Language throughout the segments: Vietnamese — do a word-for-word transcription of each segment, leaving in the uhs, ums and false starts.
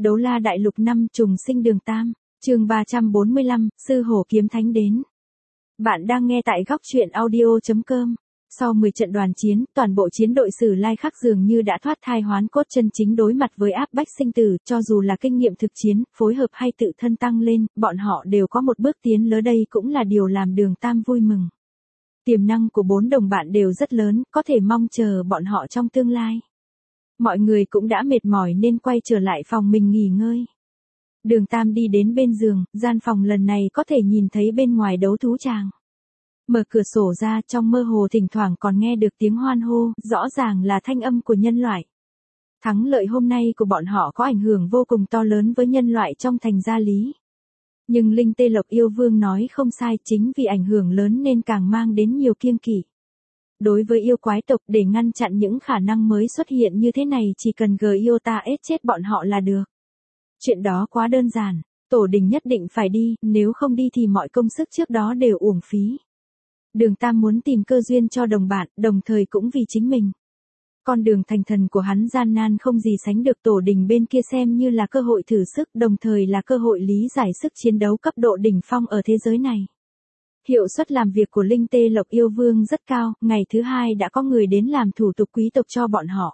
Đấu La Đại Lục năm trùng sinh Đường Tam, chương ba trăm bốn mươi lăm, Sư Hổ Kiếm Thánh đến. Bạn đang nghe tại góc truyện audio chấm com. Sau mười trận đoàn chiến, toàn bộ chiến đội Sử Lai Khắc dường như đã thoát thai hoán cốt, chân chính đối mặt với áp bách sinh tử, cho dù là kinh nghiệm thực chiến, phối hợp hay tự thân tăng lên, bọn họ đều có một bước tiến lớn, đây cũng là điều làm Đường Tam vui mừng. Tiềm năng của bốn đồng bạn đều rất lớn, có thể mong chờ bọn họ trong tương lai. Mọi người cũng đã mệt mỏi nên quay trở lại phòng mình nghỉ ngơi. Đường Tam đi đến bên giường, gian phòng lần này có thể nhìn thấy bên ngoài đấu thú tràng. Mở cửa sổ ra, trong mơ hồ thỉnh thoảng còn nghe được tiếng hoan hô, rõ ràng là thanh âm của nhân loại. Thắng lợi hôm nay của bọn họ có ảnh hưởng vô cùng to lớn với nhân loại trong thành Gia Lý. Nhưng Linh Tê Lộc Yêu Vương nói không sai, chính vì ảnh hưởng lớn nên càng mang đến nhiều kiêng kỵ. Đối với yêu quái tộc, để ngăn chặn những khả năng mới xuất hiện như thế này, chỉ cần gờ yêu ta ết chết bọn họ là được. Chuyện đó quá đơn giản, tổ đình nhất định phải đi, nếu không đi thì mọi công sức trước đó đều uổng phí. Đường Tam muốn tìm cơ duyên cho đồng bạn, đồng thời cũng vì chính mình. Con đường thành thần của hắn gian nan không gì sánh được, tổ đình bên kia xem như là cơ hội thử sức, đồng thời là cơ hội lý giải sức chiến đấu cấp độ đỉnh phong ở thế giới này. Hiệu suất làm việc của Linh Tê Lộc Yêu Vương rất cao, ngày thứ hai đã có người đến làm thủ tục quý tộc cho bọn họ.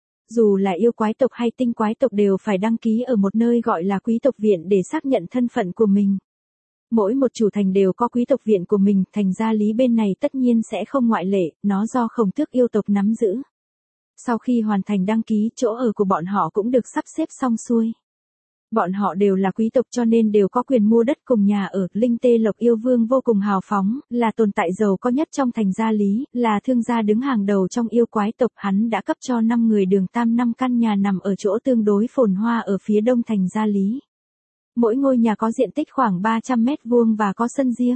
Dù là yêu quái tộc hay tinh quái tộc đều phải đăng ký ở một nơi gọi là quý tộc viện để xác nhận thân phận của mình. Mỗi một chủ thành đều có quý tộc viện của mình, thành Gia Lý bên này tất nhiên sẽ không ngoại lệ, nó do Khổng Tước yêu tộc nắm giữ. Sau khi hoàn thành đăng ký, chỗ ở của bọn họ cũng được sắp xếp xong xuôi. Bọn họ đều là quý tộc cho nên đều có quyền mua đất cùng nhà ở. Linh Tê Lộc Yêu Vương vô cùng hào phóng, là tồn tại giàu có nhất trong thành Gia Lý, là thương gia đứng hàng đầu trong yêu quái tộc. Hắn đã cấp cho năm người Đường Tam năm căn nhà nằm ở chỗ tương đối phồn hoa ở phía đông thành Gia Lý. Mỗi ngôi nhà có diện tích khoảng ba trăm mét vuông và có sân riêng.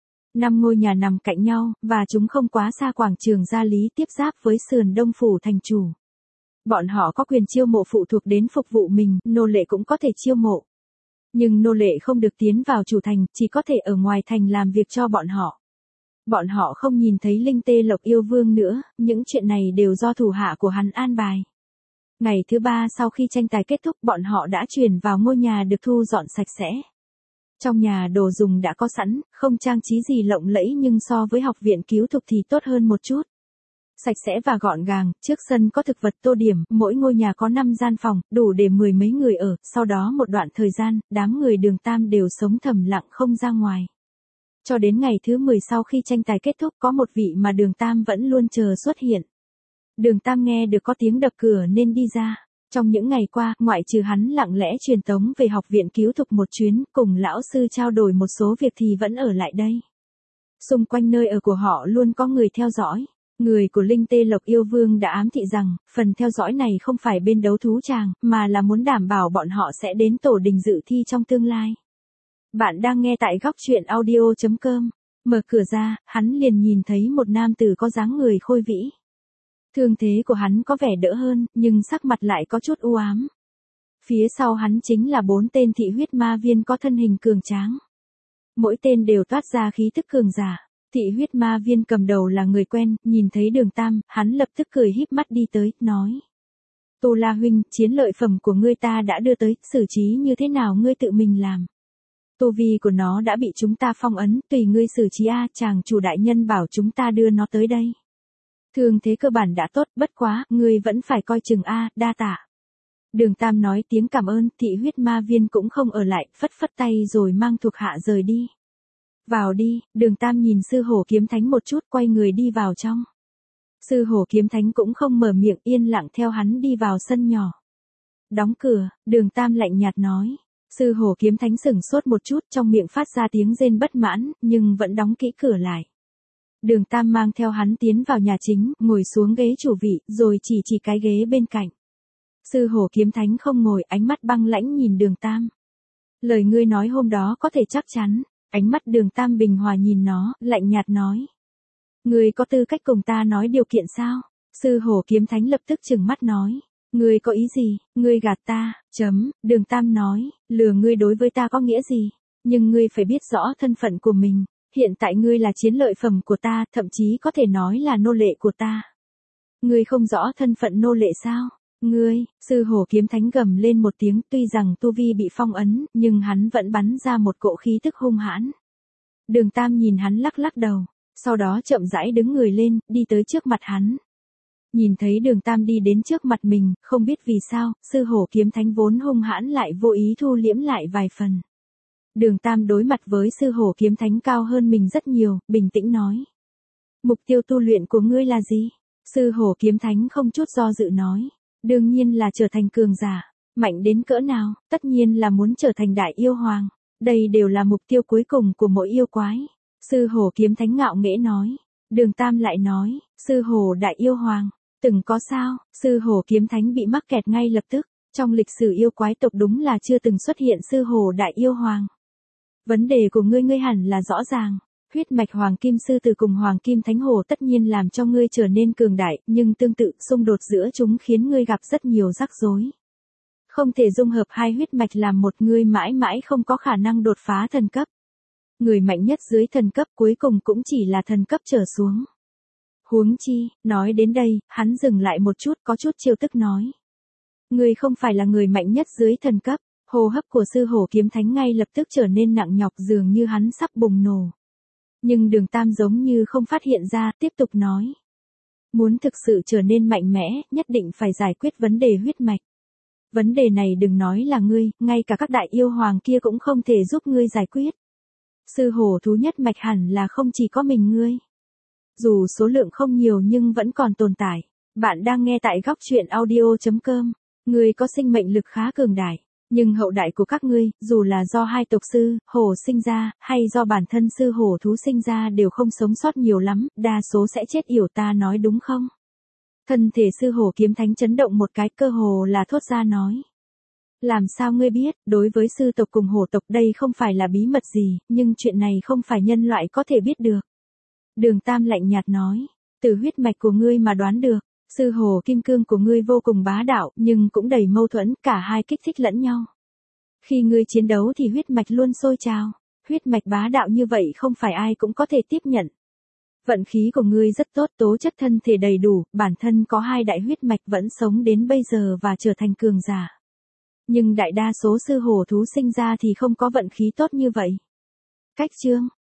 Năm ngôi nhà nằm cạnh nhau, và chúng không quá xa quảng trường Gia Lý tiếp giáp với sườn đông phủ thành chủ. Bọn họ có quyền chiêu mộ phụ thuộc đến phục vụ mình, nô lệ cũng có thể chiêu mộ. Nhưng nô lệ không được tiến vào chủ thành, chỉ có thể ở ngoài thành làm việc cho bọn họ. Bọn họ không nhìn thấy Linh Tê Lộc Yêu Vương nữa, những chuyện này đều do thủ hạ của hắn an bài. Ngày thứ ba sau khi tranh tài kết thúc, bọn họ đã chuyển vào ngôi nhà được thu dọn sạch sẽ. Trong nhà đồ dùng đã có sẵn, không trang trí gì lộng lẫy nhưng so với học viện cứu thục thì tốt hơn một chút. Sạch sẽ và gọn gàng, trước sân có thực vật tô điểm, mỗi ngôi nhà có năm gian phòng, đủ để mười mấy người ở. Sau đó một đoạn thời gian, đám người Đường Tam đều sống thầm lặng không ra ngoài. Cho đến ngày thứ mười sau khi tranh tài kết thúc, có một vị mà Đường Tam vẫn luôn chờ xuất hiện. Đường Tam nghe được có tiếng đập cửa nên đi ra. Trong những ngày qua, ngoại trừ hắn lặng lẽ truyền tống về học viện cứu thục một chuyến, cùng lão sư trao đổi một số việc thì vẫn ở lại đây. Xung quanh nơi ở của họ luôn có người theo dõi. Người của Linh Tê Lộc Yêu Vương đã ám thị rằng, phần theo dõi này không phải bên đấu thú tràng, mà là muốn đảm bảo bọn họ sẽ đến tổ đình dự thi trong tương lai. Bạn đang nghe tại góc truyện audio chấm com. Mở cửa ra, hắn liền nhìn thấy một nam tử có dáng người khôi vĩ. Thương thế của hắn có vẻ đỡ hơn, nhưng sắc mặt lại có chút u ám. Phía sau hắn chính là bốn tên thị huyết ma viên có thân hình cường tráng. Mỗi tên đều toát ra khí tức cường giả. Thị huyết ma viên cầm đầu là người quen, nhìn thấy Đường Tam, hắn lập tức cười híp mắt đi tới, nói. Tu La huynh, chiến lợi phẩm của ngươi ta đã đưa tới, xử trí như thế nào ngươi tự mình làm. Tu vi của nó đã bị chúng ta phong ấn, tùy ngươi xử trí a, chàng chủ đại nhân bảo chúng ta đưa nó tới đây. Thương thế cơ bản đã tốt, bất quá, ngươi vẫn phải coi chừng a, đa tạ. Đường Tam nói tiếng cảm ơn, thị huyết ma viên cũng không ở lại, phất phất tay rồi mang thuộc hạ rời đi. Vào đi, Đường Tam nhìn Sư Hổ Kiếm Thánh một chút, quay người đi vào trong. Sư Hổ Kiếm Thánh cũng không mở miệng, yên lặng theo hắn đi vào sân nhỏ. Đóng cửa, Đường Tam lạnh nhạt nói. Sư Hổ Kiếm Thánh sửng sốt một chút, trong miệng phát ra tiếng rên bất mãn, nhưng vẫn đóng kỹ cửa lại. Đường Tam mang theo hắn tiến vào nhà chính, ngồi xuống ghế chủ vị, rồi chỉ chỉ cái ghế bên cạnh. Sư Hổ Kiếm Thánh không ngồi, ánh mắt băng lãnh nhìn Đường Tam. Lời ngươi nói hôm đó có thể chắc chắn. Ánh mắt Đường Tam bình hòa nhìn nó, lạnh nhạt nói. Ngươi có tư cách cùng ta nói điều kiện sao? Sư Hổ Kiếm Thánh lập tức trừng mắt nói. Ngươi có ý gì? Ngươi gạt ta, chấm, Đường Tam nói, lừa ngươi đối với ta có nghĩa gì? Nhưng ngươi phải biết rõ thân phận của mình. Hiện tại ngươi là chiến lợi phẩm của ta, thậm chí có thể nói là nô lệ của ta. Ngươi không rõ thân phận nô lệ sao? Ngươi, sư hổ kiếm thánh gầm lên một tiếng, tuy rằng tu vi bị phong ấn, nhưng hắn vẫn bắn ra một cỗ khí tức hung hãn. Đường Tam nhìn hắn lắc lắc đầu, sau đó chậm rãi đứng người lên, đi tới trước mặt hắn. Nhìn thấy đường Tam đi đến trước mặt mình, không biết vì sao, sư hổ kiếm thánh vốn hung hãn lại vô ý thu liễm lại vài phần. Đường Tam đối mặt với sư hổ kiếm thánh cao hơn mình rất nhiều, bình tĩnh nói. Mục tiêu tu luyện của ngươi là gì? Sư hổ kiếm thánh không chút do dự nói. Đương nhiên là trở thành cường giả. Mạnh đến cỡ nào, tất nhiên là muốn trở thành đại yêu hoàng. Đây đều là mục tiêu cuối cùng của mỗi yêu quái. Sư hổ kiếm thánh ngạo nghễ nói. Đường Tam lại nói, sư hổ đại yêu hoàng. Từng có sao, sư hổ kiếm thánh bị mắc kẹt ngay lập tức. Trong lịch sử yêu quái tộc đúng là chưa từng xuất hiện sư hổ đại yêu hoàng. Vấn đề của ngươi ngươi hẳn là rõ ràng. Huyết mạch hoàng kim sư tử cùng hoàng kim thánh hổ tất nhiên làm cho ngươi trở nên cường đại, nhưng tương tự xung đột giữa chúng khiến ngươi gặp rất nhiều rắc rối. Không thể dung hợp hai huyết mạch làm một, ngươi mãi mãi không có khả năng đột phá thần cấp. Người mạnh nhất dưới thần cấp cuối cùng cũng chỉ là thần cấp trở xuống. Huống chi, nói đến đây, hắn dừng lại một chút, có chút trêu tức nói. Ngươi không phải là người mạnh nhất dưới thần cấp. Hô hấp của sư hổ kiếm thánh ngay lập tức trở nên nặng nhọc, dường như hắn sắp bùng nổ. Nhưng đường Tam giống như không phát hiện ra, tiếp tục nói. Muốn thực sự trở nên mạnh mẽ, nhất định phải giải quyết vấn đề huyết mạch. Vấn đề này đừng nói là ngươi, ngay cả các đại yêu hoàng kia cũng không thể giúp ngươi giải quyết. Sư hổ thú nhất mạch hẳn là không chỉ có mình ngươi. Dù số lượng không nhiều nhưng vẫn còn tồn tại. Bạn đang nghe tại góc truyện audio chấm com. Ngươi có sinh mệnh lực khá cường đại. Nhưng hậu đại của các ngươi, dù là do hai tộc sư, hổ sinh ra, hay do bản thân sư hổ thú sinh ra đều không sống sót nhiều lắm, đa số sẽ chết yểu, ta nói đúng không? Thân thể sư hổ kiếm thánh chấn động một cái, cơ hồ là thốt ra nói. Làm sao ngươi biết, đối với sư tộc cùng hổ tộc đây không phải là bí mật gì, nhưng chuyện này không phải nhân loại có thể biết được. Đường Tam lạnh nhạt nói, từ huyết mạch của ngươi mà đoán được. Sư hổ kim cương của ngươi vô cùng bá đạo, nhưng cũng đầy mâu thuẫn, cả hai kích thích lẫn nhau. Khi ngươi chiến đấu thì huyết mạch luôn sôi trào. Huyết mạch bá đạo như vậy không phải ai cũng có thể tiếp nhận. Vận khí của ngươi rất tốt, tố chất thân thể đầy đủ, bản thân có hai đại huyết mạch vẫn sống đến bây giờ và trở thành cường giả. Nhưng đại đa số sư hổ thú sinh ra thì không có vận khí tốt như vậy. Cách chương